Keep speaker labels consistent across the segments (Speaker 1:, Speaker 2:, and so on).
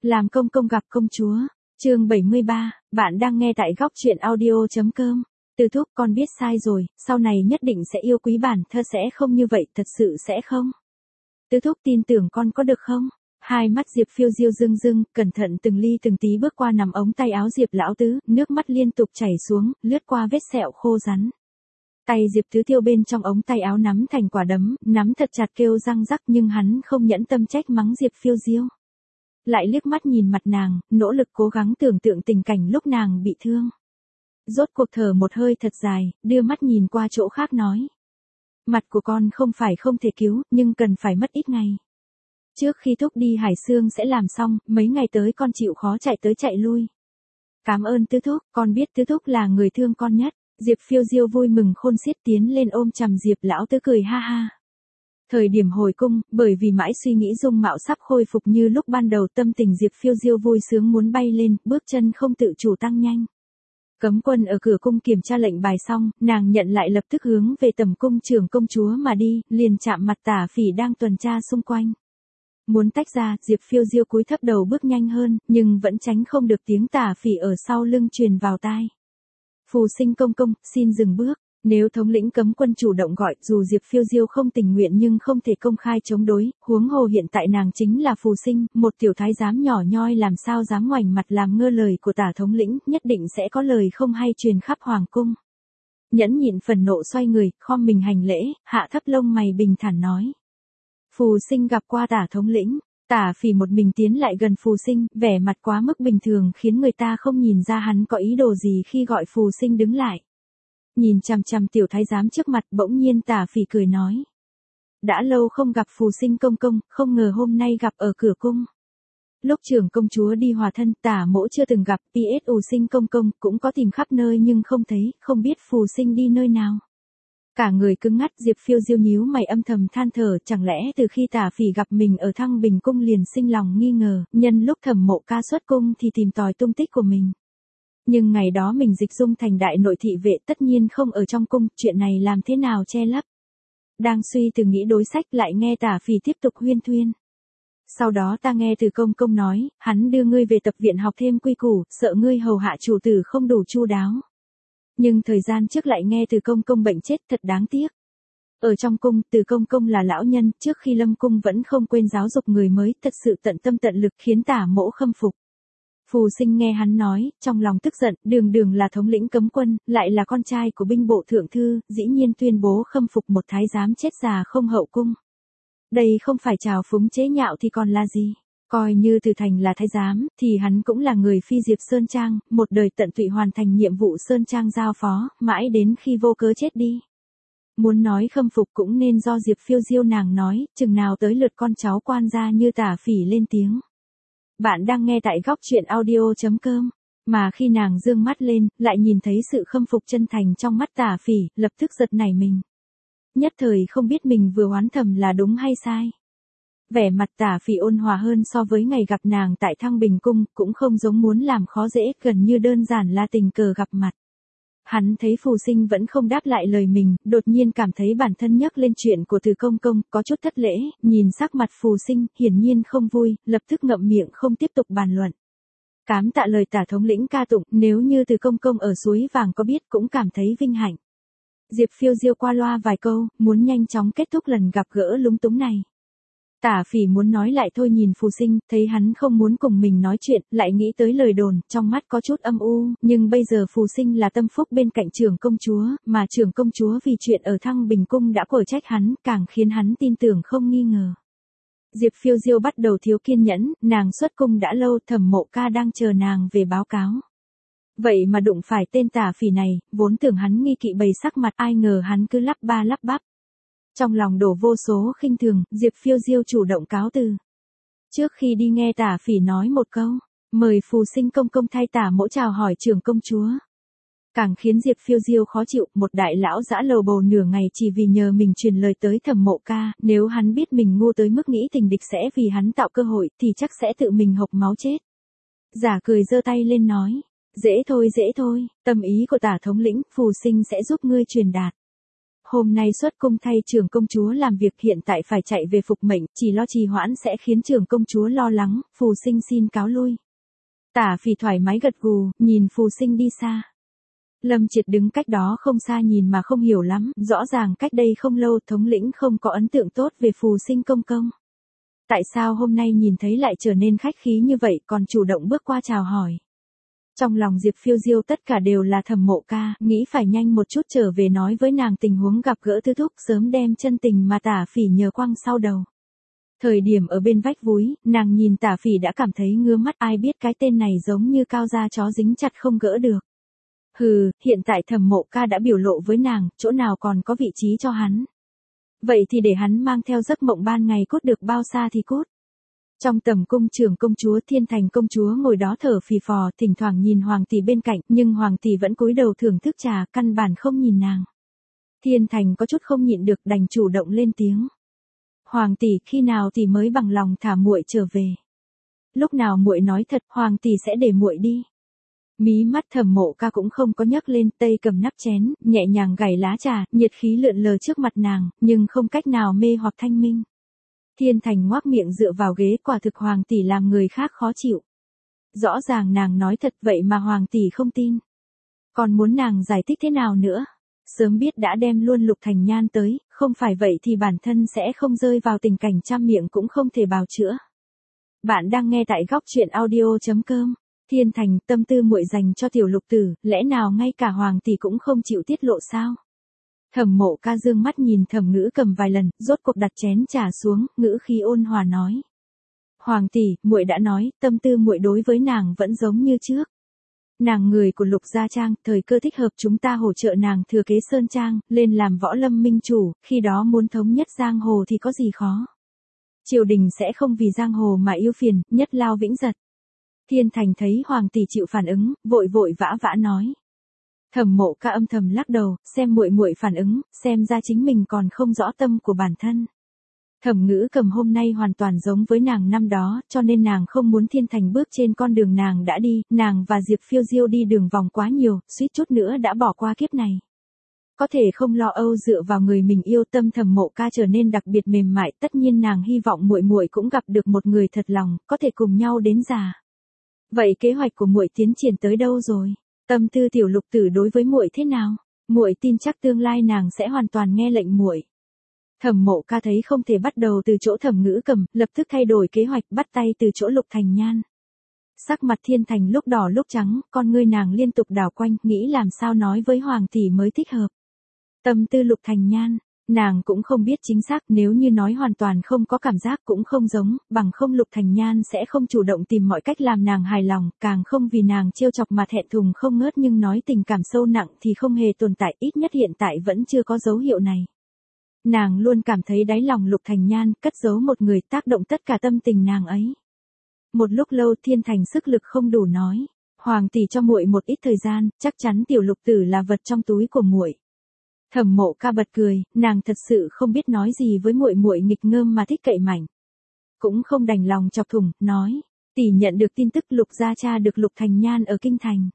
Speaker 1: Làm công công gặp công chúa. Chương 73, bạn đang nghe tại góc truyện audio.com. Từ Thúc, con biết sai rồi, sau này nhất định sẽ yêu quý bản thơ, sẽ không như vậy, thật sự sẽ không? Từ Thúc tin tưởng con có được không? Hai mắt Diệp Phiêu Diêu rưng rưng, cẩn thận từng ly từng tí bước qua nắm ống tay áo Diệp lão tứ, nước mắt liên tục chảy xuống, lướt qua vết sẹo khô rắn. Tay Diệp Tứ Tiêu bên trong ống tay áo nắm thành quả đấm, nắm thật chặt kêu răng rắc, nhưng hắn không nhẫn tâm trách mắng Diệp Phiêu Diêu. Lại liếc mắt nhìn mặt nàng, nỗ lực cố gắng tưởng tượng tình cảnh lúc nàng bị thương. Rốt cuộc thở một hơi thật dài, đưa mắt nhìn qua chỗ khác nói. Mặt của con không phải không thể cứu, nhưng cần phải mất ít ngày. Trước khi Thúc đi Hải Xương sẽ làm xong, mấy ngày tới con chịu khó chạy tới chạy lui. Cảm ơn Tứ Thúc, con biết Tứ Thúc là người thương con nhất. Diệp Phiêu Diêu vui mừng khôn xiết tiến lên ôm chầm Diệp lão tứ cười ha ha. Thời điểm hồi cung, bởi vì mãi suy nghĩ dung mạo sắp khôi phục như lúc ban đầu, tâm tình Diệp Phiêu Diêu vui sướng muốn bay lên, bước chân không tự chủ tăng nhanh. Cấm quân ở cửa cung kiểm tra lệnh bài xong, nàng nhận lại lập tức hướng về tầm cung trưởng công chúa mà đi, liền chạm mặt Tả Phỉ đang tuần tra xung quanh. Muốn tách ra, Diệp Phiêu Diêu cúi thấp đầu bước nhanh hơn, nhưng vẫn tránh không được tiếng Tả Phỉ ở sau lưng truyền vào tai. Phù Sinh công công, xin dừng bước. Nếu thống lĩnh cấm quân chủ động gọi, dù Diệp Phiêu Diêu không tình nguyện nhưng không thể công khai chống đối, huống hồ hiện tại nàng chính là Phù Sinh, một tiểu thái giám nhỏ nhoi làm sao dám ngoảnh mặt làm ngơ lời của Tả thống lĩnh, nhất định sẽ có lời không hay truyền khắp hoàng cung. Nhẫn nhịn phần nộ xoay người, khom mình hành lễ, hạ thấp lông mày bình thản nói. Phù Sinh gặp qua Tả thống lĩnh. Tả Phỉ một mình tiến lại gần Phù Sinh, vẻ mặt quá mức bình thường khiến người ta không nhìn ra hắn có ý đồ gì khi gọi Phù Sinh đứng lại. Nhìn chằm chằm tiểu thái giám trước mặt, bỗng nhiên Tả Phỉ cười nói. Đã lâu không gặp Phù Sinh công công, không ngờ hôm nay gặp ở cửa cung. Lúc trưởng công chúa đi hòa thân, Tả mỗ chưa từng gặp, PSU Sinh công công cũng có tìm khắp nơi nhưng không thấy, không biết Phù Sinh đi nơi nào. Cả người cứng ngắt, Diệp Phiêu Diêu nhíu mày âm thầm than thở, chẳng lẽ từ khi Tả Phỉ gặp mình ở Thăng Bình cung liền sinh lòng nghi ngờ, nhân lúc Thẩm Mộ Ca xuất cung thì tìm tòi tung tích của mình. Nhưng ngày đó mình dịch dung thành đại nội thị vệ, tất nhiên không ở trong cung, chuyện này làm thế nào che lấp. Đang suy từ nghĩ đối sách, lại nghe Tả Phỉ tiếp tục huyên thuyên. Sau đó ta nghe từ công công nói, hắn đưa ngươi về tập viện học thêm quy củ, sợ ngươi hầu hạ chủ tử không đủ chu đáo. Nhưng thời gian trước lại nghe từ công công bệnh chết, thật đáng tiếc. Ở trong cung, từ công công là lão nhân, trước khi lâm cung vẫn không quên giáo dục người mới, thật sự tận tâm tận lực khiến Tả mỗ khâm phục. Phù Sinh nghe hắn nói, trong lòng tức giận, đường đường là thống lĩnh cấm quân, lại là con trai của binh bộ thượng thư, dĩ nhiên tuyên bố khâm phục một thái giám chết già không hậu cung. Đây không phải trào phúng chế nhạo thì còn là gì? Coi như Từ Thành là thái giám, thì hắn cũng là người phi Diệp Sơn Trang, một đời tận tụy hoàn thành nhiệm vụ Sơn Trang giao phó, mãi đến khi vô cớ chết đi. Muốn nói khâm phục cũng nên do Diệp Phiêu Diêu nàng nói, chừng nào tới lượt con cháu quan gia như Tả Phỉ lên tiếng. Bạn đang nghe tại góc truyện audio.com, mà khi nàng dương mắt lên, lại nhìn thấy sự khâm phục chân thành trong mắt Tả Phỉ, lập tức giật nảy mình. Nhất thời không biết mình vừa oán thầm là đúng hay sai. Vẻ mặt Tả Phỉ ôn hòa hơn so với ngày gặp nàng tại Thăng Bình cung, cũng không giống muốn làm khó dễ, gần như đơn giản là tình cờ gặp mặt. Hắn thấy Phù Sinh vẫn không đáp lại lời mình, đột nhiên cảm thấy bản thân nhắc lên chuyện của Từ công công, có chút thất lễ, nhìn sắc mặt Phù Sinh, hiển nhiên không vui, lập tức ngậm miệng không tiếp tục bàn luận. Cám tạ lời Tả thống lĩnh ca tụng, nếu như Từ công công ở suối vàng có biết cũng cảm thấy vinh hạnh. Diệp Phiêu Diêu qua loa vài câu, muốn nhanh chóng kết thúc lần gặp gỡ lúng túng này. Tả Phỉ muốn nói lại thôi, nhìn Phù Sinh, thấy hắn không muốn cùng mình nói chuyện, lại nghĩ tới lời đồn, trong mắt có chút âm u, nhưng bây giờ Phù Sinh là tâm phúc bên cạnh trưởng công chúa, mà trưởng công chúa vì chuyện ở Thăng Bình cung đã quở trách hắn, càng khiến hắn tin tưởng không nghi ngờ. Diệp Phiêu Diêu bắt đầu thiếu kiên nhẫn, nàng xuất cung đã lâu, Thẩm Mộ Ca đang chờ nàng về báo cáo. Vậy mà đụng phải tên Tả Phỉ này, vốn tưởng hắn nghi kỵ bày sắc mặt, ai ngờ hắn cứ lắp ba lắp bắp. Trong lòng đổ vô số khinh thường, Diệp Phiêu Diêu chủ động cáo từ. Trước khi đi nghe Tả Phỉ nói một câu, mời Phù Sinh công công thay Tả mỗ chào hỏi trưởng công chúa. Càng khiến Diệp Phiêu Diêu khó chịu, một đại lão dã lầu bầu nửa ngày chỉ vì nhờ mình truyền lời tới Thẩm Mộ Ca, nếu hắn biết mình ngu tới mức nghĩ tình địch sẽ vì hắn tạo cơ hội, thì chắc sẽ tự mình hộc máu chết. Giả cười giơ tay lên nói, dễ thôi, tâm ý của Tả thống lĩnh, Phù Sinh sẽ giúp ngươi truyền đạt. Hôm nay xuất cung thay trưởng công chúa làm việc, hiện tại phải chạy về phục mệnh, chỉ lo trì hoãn sẽ khiến trưởng công chúa lo lắng, Phù Sinh xin cáo lui. Tả Phỉ thoải mái gật gù, nhìn Phù Sinh đi xa. Lâm Triệt đứng cách đó không xa nhìn mà không hiểu lắm, rõ ràng cách đây không lâu thống lĩnh không có ấn tượng tốt về Phù Sinh công công. Tại sao hôm nay nhìn thấy lại trở nên khách khí như vậy, còn chủ động bước qua chào hỏi. Trong lòng Diệp Phiêu Diêu tất cả đều là Thẩm Mộ Ca, nghĩ phải nhanh một chút trở về nói với nàng tình huống gặp gỡ Tư Thúc, sớm đem chân tình mà Tả Phỉ nhờ quăng sau đầu. Thời điểm ở bên vách núi, nàng nhìn Tả Phỉ đã cảm thấy ngứa mắt, ai biết cái tên này giống như cao da chó dính chặt không gỡ được. Hừ, hiện tại Thẩm Mộ Ca đã biểu lộ với nàng, chỗ nào còn có vị trí cho hắn. Vậy thì để hắn mang theo giấc mộng ban ngày cút được bao xa thì cút. Trong tầm cung, trưởng công chúa Thiên Thành công chúa ngồi đó thở phì phò, thỉnh thoảng nhìn hoàng tỷ bên cạnh, nhưng hoàng tỷ vẫn cúi đầu thưởng thức trà, căn bản không nhìn nàng. Thiên Thành có chút không nhịn được, đành chủ động lên tiếng. Hoàng tỷ, khi nào tỷ mới bằng lòng thả muội trở về? Lúc nào muội nói thật, hoàng tỷ sẽ để muội đi. Mí mắt Thẩm Mộ Ca cũng không có nhấc lên, tay cầm nắp chén, nhẹ nhàng gảy lá trà, nhiệt khí lượn lờ trước mặt nàng, nhưng không cách nào mê hoặc thanh minh. Thiên Thành ngoác miệng dựa vào ghế, quả thực hoàng tỷ làm người khác khó chịu. Rõ ràng nàng nói thật vậy mà hoàng tỷ không tin. Còn muốn nàng giải thích thế nào nữa? Sớm biết đã đem luôn Lục Thành Nhan tới, không phải vậy thì bản thân sẽ không rơi vào tình cảnh trăm miệng cũng không thể bào chữa. Bạn đang nghe tại góc truyện audio.com. Thiên Thành, tâm tư muội dành cho tiểu lục tử, lẽ nào ngay cả hoàng tỷ cũng không chịu tiết lộ sao? Thẩm Mộ Ca dương mắt nhìn Thẩm Ngữ Cầm vài lần, rốt cuộc đặt chén trà xuống, ngữ khí ôn hòa nói: "Hoàng tỷ, muội đã nói, tâm tư muội đối với nàng vẫn giống như trước. Nàng người của Lục gia trang, thời cơ thích hợp chúng ta hỗ trợ nàng thừa kế Sơn Trang, lên làm võ lâm minh chủ, khi đó muốn thống nhất giang hồ thì có gì khó. Triều đình sẽ không vì giang hồ mà yêu phiền, nhất lao vĩnh giật." Thiên Thành thấy hoàng tỷ chịu phản ứng, vội vội vã vã nói. Thẩm Mộ Ca âm thầm lắc đầu, xem muội muội phản ứng, xem ra chính mình còn không rõ tâm của bản thân. Thẩm Ngữ Cầm hôm nay hoàn toàn giống với nàng năm đó, cho nên nàng không muốn Thiên Thành bước trên con đường nàng đã đi, nàng và Diệp Phiêu Diêu đi đường vòng quá nhiều, suýt chút nữa đã bỏ qua kiếp này. Có thể không lo âu dựa vào người mình yêu, tâm Thẩm Mộ Ca trở nên đặc biệt mềm mại, tất nhiên nàng hy vọng muội muội cũng gặp được một người thật lòng, có thể cùng nhau đến già. Vậy kế hoạch của muội tiến triển tới đâu rồi? Tâm tư tiểu lục tử đối với muội thế nào? Muội tin chắc tương lai nàng sẽ hoàn toàn nghe lệnh muội. Thẩm Mộ Ca thấy không thể bắt đầu từ chỗ Thẩm Ngữ Cầm, lập tức thay đổi kế hoạch, bắt tay từ chỗ Lục Thành Nhan. Sắc mặt Thiên Thành lúc đỏ lúc trắng, con ngươi nàng liên tục đảo quanh, nghĩ làm sao nói với hoàng tỷ mới thích hợp. Tâm tư Lục Thành Nhan, nàng cũng không biết chính xác, nếu như nói hoàn toàn không có cảm giác cũng không giống, bằng không Lục Thành Nhan sẽ không chủ động tìm mọi cách làm nàng hài lòng, càng không vì nàng trêu chọc mà thẹn thùng không ngớt, nhưng nói tình cảm sâu nặng thì không hề tồn tại, ít nhất hiện tại vẫn chưa có dấu hiệu này. Nàng luôn cảm thấy đáy lòng Lục Thành Nhan cất giấu một người tác động tất cả tâm tình nàng ấy. Một lúc lâu Thiên Thành sức lực không đủ nói, hoàng tỷ cho muội một ít thời gian, chắc chắn tiểu lục tử là vật trong túi của muội. Thẩm Mộ Ca bật cười, nàng thật sự không biết nói gì với muội muội nghịch ngợm mà thích cậy mạnh. Cũng không đành lòng chọc thủng, nói, tỷ nhận được tin tức Lục gia cha được Lục Thành Nhan ở kinh thành.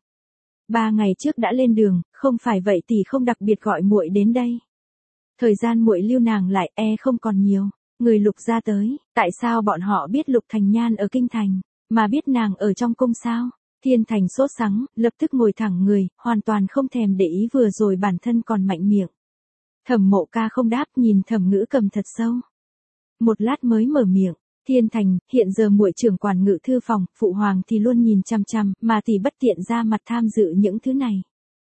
Speaker 1: 3 ngày trước đã lên đường, không phải vậy tỷ không đặc biệt gọi muội đến đây. Thời gian muội lưu nàng lại không còn nhiều, người Lục gia tới, tại sao bọn họ biết Lục Thành Nhan ở kinh thành, mà biết nàng ở trong cung sao? Thiên Thành sốt sắng, lập tức ngồi thẳng người, hoàn toàn không thèm để ý vừa rồi bản thân còn mạnh miệng. Thẩm Mộ Ca không đáp, nhìn Thẩm Ngữ Cầm thật sâu. Một lát mới mở miệng, Thiên Thành, hiện giờ muội trưởng quản ngự thư phòng, phụ hoàng thì luôn nhìn chằm chằm, mà tỷ bất tiện ra mặt tham dự những thứ này.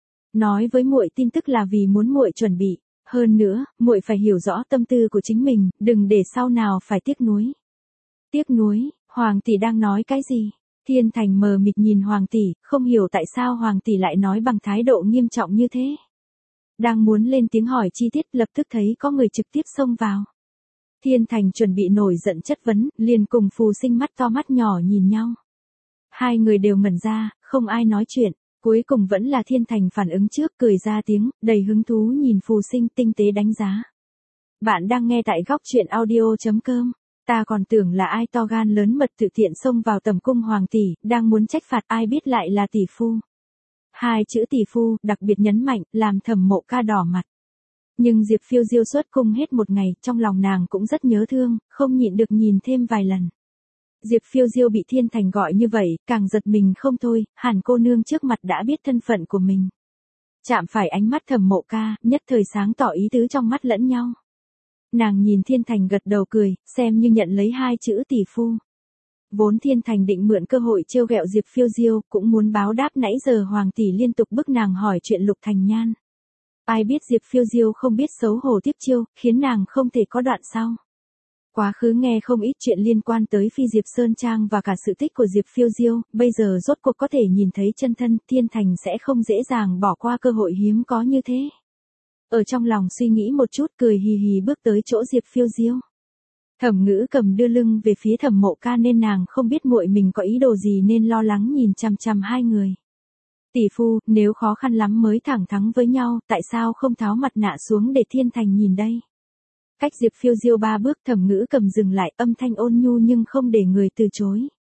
Speaker 1: Nói với muội tin tức là vì muốn muội chuẩn bị, hơn nữa, muội phải hiểu rõ tâm tư của chính mình, đừng để sau nào phải tiếc nuối. Tiếc nuối, hoàng tỷ đang nói cái gì? Thiên Thành mờ mịt nhìn hoàng tỷ, không hiểu tại sao hoàng tỷ lại nói bằng thái độ nghiêm trọng như thế. Đang muốn lên tiếng hỏi chi tiết, lập tức thấy có người trực tiếp xông vào. Thiên Thành chuẩn bị nổi giận chất vấn, liền cùng Phù Sinh mắt to mắt nhỏ nhìn nhau. Hai người đều ngẩn ra, không ai nói chuyện, cuối cùng vẫn là Thiên Thành phản ứng trước, cười ra tiếng, đầy hứng thú nhìn Phù Sinh tinh tế đánh giá. Bạn đang nghe tại góc truyện audio.com. Ta còn tưởng là ai to gan lớn mật tự tiện xông vào tầm cung hoàng tỷ, đang muốn trách phạt, ai biết lại là tỷ phu. Hai chữ tỷ phu, đặc biệt nhấn mạnh, làm Thẩm Mộ Ca đỏ mặt. Nhưng Diệp Phiêu Diêu xuất cung hết một ngày, trong lòng nàng cũng rất nhớ thương, không nhịn được nhìn thêm vài lần. Diệp Phiêu Diêu bị Thiên Thành gọi như vậy, càng giật mình không thôi, hẳn cô nương trước mặt đã biết thân phận của mình. Chạm phải ánh mắt Thẩm Mộ Ca, nhất thời sáng tỏ ý tứ trong mắt lẫn nhau. Nàng nhìn Thiên Thành gật đầu cười, xem như nhận lấy hai chữ tỷ phu. Vốn Thiên Thành định mượn cơ hội trêu ghẹo Diệp Phiêu Diêu, cũng muốn báo đáp nãy giờ Hoàng tỷ liên tục bức nàng hỏi chuyện Lục Thành Nhan. Ai biết Diệp Phiêu Diêu không biết xấu hổ tiếp chiêu, khiến nàng không thể có đoạn sau. Quá khứ nghe không ít chuyện liên quan tới Phi Diệp Sơn Trang và cả sự tích của Diệp Phiêu Diêu, bây giờ rốt cuộc có thể nhìn thấy chân thân, Thiên Thành sẽ không dễ dàng bỏ qua cơ hội hiếm có như thế. Ở trong lòng suy nghĩ một chút, cười hì hì bước tới chỗ Diệp Phiêu Diêu. Thẩm Ngữ Cầm đưa lưng về phía Thẩm Mộ Ca nên nàng không biết muội mình có ý đồ gì nên lo lắng nhìn chằm chằm hai người. Tỷ phu, nếu khó khăn lắm mới thẳng thắn với nhau, tại sao không tháo mặt nạ xuống để Thiên Thành nhìn đây? Cách Diệp Phiêu Diêu 3 bước, Thẩm Ngữ Cầm dừng lại, âm thanh ôn nhu nhưng không để người từ chối.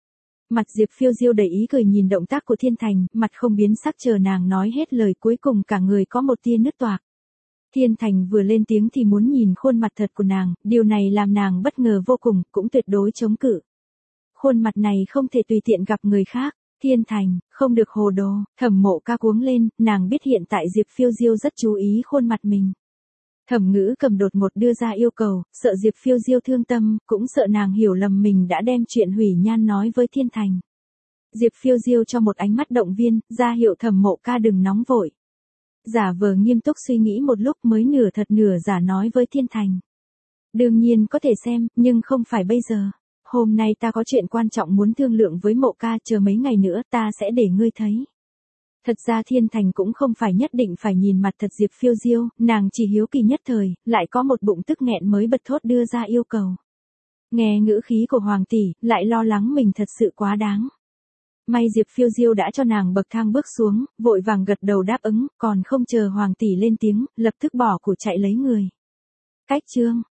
Speaker 1: Mặt Diệp Phiêu Diêu đầy ý cười nhìn động tác của Thiên Thành, mặt không biến sắc chờ nàng nói hết lời, cuối cùng cả người có một tia nứt toạc. Thiên Thành vừa lên tiếng thì muốn nhìn khuôn mặt thật của nàng, điều này làm nàng bất ngờ vô cùng, cũng tuyệt đối chống cự. Khuôn mặt này không thể tùy tiện gặp người khác. Thiên Thành, không được hồ đồ, Thẩm Mộ Ca cuống lên, nàng biết hiện tại Diệp Phiêu Diêu rất chú ý khuôn mặt mình. Thẩm Ngữ Cầm đột ngột đưa ra yêu cầu, sợ Diệp Phiêu Diêu thương tâm, cũng sợ nàng hiểu lầm mình đã đem chuyện hủy nhan nói với Thiên Thành. Diệp Phiêu Diêu cho một ánh mắt động viên, ra hiệu Thẩm Mộ Ca đừng nóng vội. Giả vờ nghiêm túc suy nghĩ một lúc mới nửa thật nửa giả nói với Thiên Thành. Đương nhiên có thể xem, nhưng không phải bây giờ. Hôm nay ta có chuyện quan trọng muốn thương lượng với Mộ Ca, chờ mấy ngày nữa ta sẽ để ngươi thấy. Thật ra Thiên Thành cũng không phải nhất định phải nhìn mặt thật Diệp Phiêu Diêu, nàng chỉ hiếu kỳ nhất thời, lại có một bụng tức nghẹn mới bật thốt đưa ra yêu cầu. Nghe ngữ khí của Hoàng tỷ, lại lo lắng mình thật sự quá đáng. May Diệp Phiêu Diêu đã cho nàng bậc thang bước xuống, vội vàng gật đầu đáp ứng, còn không chờ Hoàng tỷ lên tiếng, lập tức bỏ của chạy lấy người. Cách chương